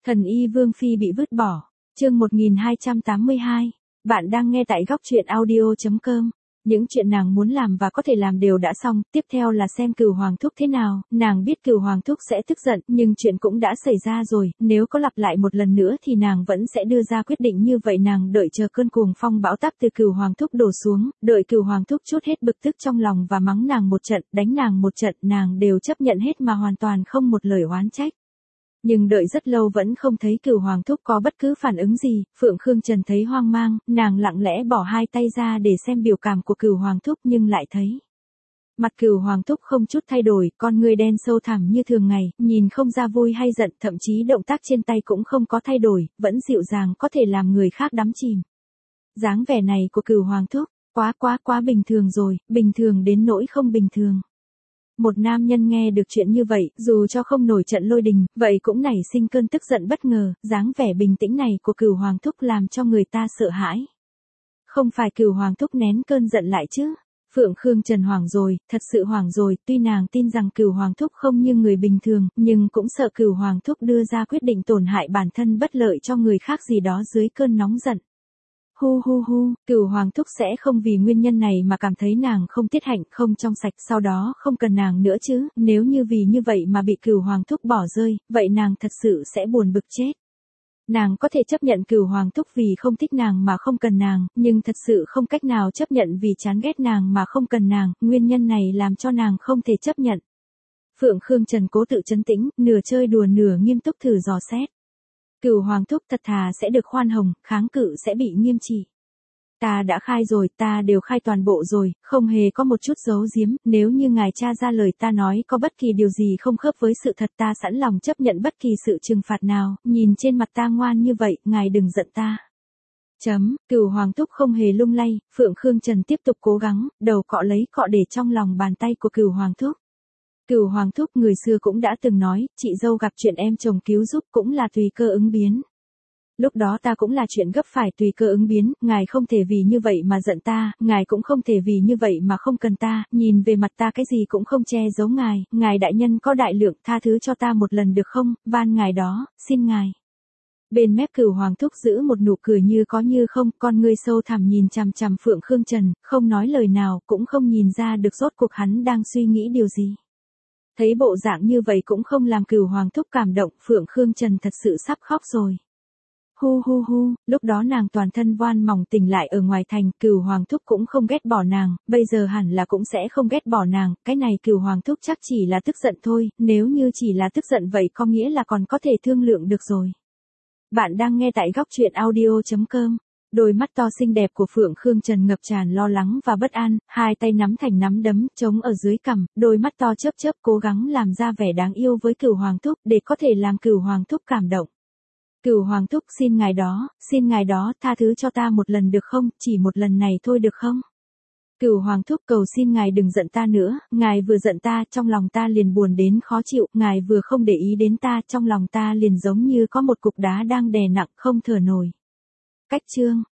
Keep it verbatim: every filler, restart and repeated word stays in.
Thần y Vương Phi bị vứt bỏ. Chương một nghìn hai trăm tám mươi hai. Bạn đang nghe tại góc truyện audio chấm com. Những chuyện nàng muốn làm và có thể làm đều đã xong, tiếp theo là xem Cửu Hoàng Thúc thế nào. Nàng biết Cửu Hoàng Thúc sẽ tức giận, nhưng chuyện cũng đã xảy ra rồi, nếu có lặp lại một lần nữa thì nàng vẫn sẽ đưa ra quyết định như vậy. Nàng đợi chờ cơn cuồng phong bão táp từ Cửu Hoàng Thúc đổ xuống, đợi Cửu Hoàng Thúc trút hết bực tức trong lòng và mắng nàng một trận, đánh nàng một trận, nàng đều chấp nhận hết mà hoàn toàn không một lời oán trách. Nhưng đợi rất lâu vẫn không thấy Cửu Hoàng Thúc có bất cứ phản ứng gì, Phượng Khương Trần thấy hoang mang, nàng lặng lẽ bỏ hai tay ra để xem biểu cảm của Cửu Hoàng Thúc nhưng lại thấy mặt Cửu Hoàng Thúc không chút thay đổi, con người đen sâu thẳm như thường ngày, nhìn không ra vui hay giận, thậm chí động tác trên tay cũng không có thay đổi, vẫn dịu dàng có thể làm người khác đắm chìm. Dáng vẻ này của Cửu Hoàng Thúc, quá quá quá bình thường rồi, bình thường đến nỗi không bình thường. Một nam nhân nghe được chuyện như vậy, dù cho không nổi trận lôi đình, vậy cũng nảy sinh cơn tức giận bất ngờ, dáng vẻ bình tĩnh này của Cửu Hoàng Thúc làm cho người ta sợ hãi. Không phải Cửu Hoàng Thúc nén cơn giận lại chứ? Phượng Khương Trần hoảng rồi, thật sự hoảng rồi, tuy nàng tin rằng Cửu Hoàng Thúc không như người bình thường, nhưng cũng sợ Cửu Hoàng Thúc đưa ra quyết định tổn hại bản thân bất lợi cho người khác gì đó dưới cơn nóng giận. Hu hu hu, Cửu Hoàng Thúc sẽ không vì nguyên nhân này mà cảm thấy nàng không tiết hạnh, không trong sạch, sau đó không cần nàng nữa chứ, nếu như vì như vậy mà bị Cửu Hoàng Thúc bỏ rơi, vậy nàng thật sự sẽ buồn bực chết. Nàng có thể chấp nhận Cửu Hoàng Thúc vì không thích nàng mà không cần nàng, nhưng thật sự không cách nào chấp nhận vì chán ghét nàng mà không cần nàng, nguyên nhân này làm cho nàng không thể chấp nhận. Phượng Khương Trần cố tự trấn tĩnh, nửa chơi đùa nửa nghiêm túc thử dò xét. Cửu Hoàng Thúc thật thà sẽ được khoan hồng, kháng cự sẽ bị nghiêm trị. Ta đã khai rồi, ta đều khai toàn bộ rồi, không hề có một chút giấu giếm, nếu như ngài tra ra lời ta nói có bất kỳ điều gì không khớp với sự thật ta sẵn lòng chấp nhận bất kỳ sự trừng phạt nào, nhìn trên mặt ta ngoan như vậy, ngài đừng giận ta. Chấm, Cửu Hoàng Thúc không hề lung lay, Phượng Khương Trần tiếp tục cố gắng, đầu cọ lấy cọ để trong lòng bàn tay của Cửu Hoàng Thúc. Cửu Hoàng Thúc người xưa cũng đã từng nói, chị dâu gặp chuyện em chồng cứu giúp cũng là tùy cơ ứng biến. Lúc đó ta cũng là chuyện gấp phải tùy cơ ứng biến, ngài không thể vì như vậy mà giận ta, ngài cũng không thể vì như vậy mà không cần ta, nhìn về mặt ta cái gì cũng không che giấu ngài, ngài đại nhân có đại lượng, tha thứ cho ta một lần được không, van ngài đó, xin ngài. Bên mép Cửu Hoàng Thúc giữ một nụ cười như có như không, con ngươi sâu thẳm nhìn chằm chằm Phượng Khương Trần, không nói lời nào, cũng không nhìn ra được rốt cuộc hắn đang suy nghĩ điều gì. Thấy bộ dạng như vậy cũng không làm Cửu Hoàng Thúc cảm động, Phượng Khương Trần thật sự sắp khóc rồi. Hu hu hu, lúc đó nàng toàn thân voan mỏng tỉnh lại ở ngoài thành, Cửu Hoàng Thúc cũng không ghét bỏ nàng, bây giờ hẳn là cũng sẽ không ghét bỏ nàng, cái này Cửu Hoàng Thúc chắc chỉ là tức giận thôi, nếu như chỉ là tức giận vậy có nghĩa là còn có thể thương lượng được rồi. Bạn đang nghe tại góc truyện audio chấm com. Đôi mắt to xinh đẹp của Phượng Khương Trần ngập tràn lo lắng và bất an, hai tay nắm thành nắm đấm, chống ở dưới cằm, đôi mắt to chớp chớp cố gắng làm ra vẻ đáng yêu với Cửu Hoàng Thúc để có thể làm Cửu Hoàng Thúc cảm động. Cửu Hoàng Thúc xin ngài đó, xin ngài đó, tha thứ cho ta một lần được không, chỉ một lần này thôi được không? Cửu Hoàng Thúc cầu xin ngài đừng giận ta nữa, ngài vừa giận ta trong lòng ta liền buồn đến khó chịu, ngài vừa không để ý đến ta trong lòng ta liền giống như có một cục đá đang đè nặng không thở nổi. Cách chương